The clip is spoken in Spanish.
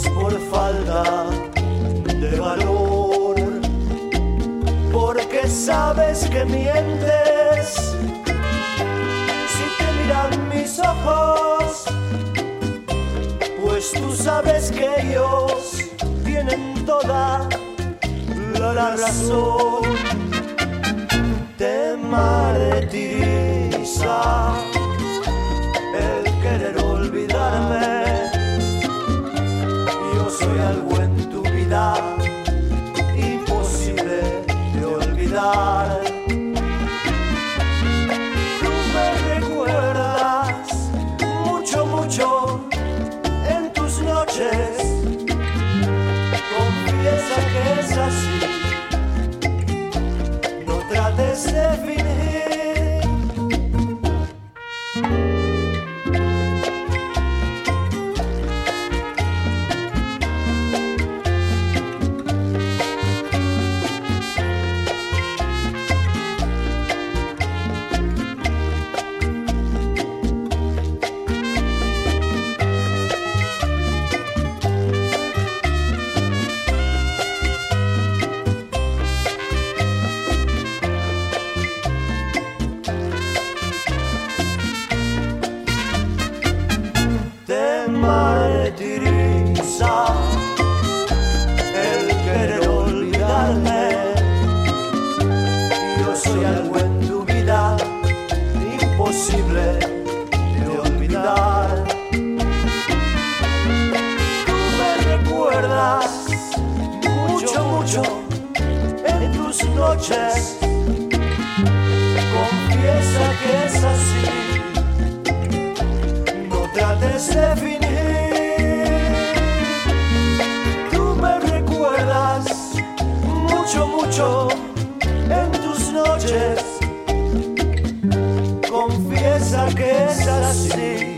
por falta de valor, porque sabes que mientes si te miran mis ojos, pues tú sabes que ellos tienen toda la razón. Te martiriza el querer olvidarme. Yo soy algo en tu vida imposible de olvidar. Tú me recuerdas mucho, mucho en tus noches. Confiesa que es así, no trates de fingir. Te martiriza el querer olvidarme. Yo soy algo en tu vida imposible de olvidar. Tú me recuerdas mucho, mucho en tus noches. Confiesa que es así, trates de fingir. Tú me recuerdas mucho, mucho en tus noches. Confiesa que es así.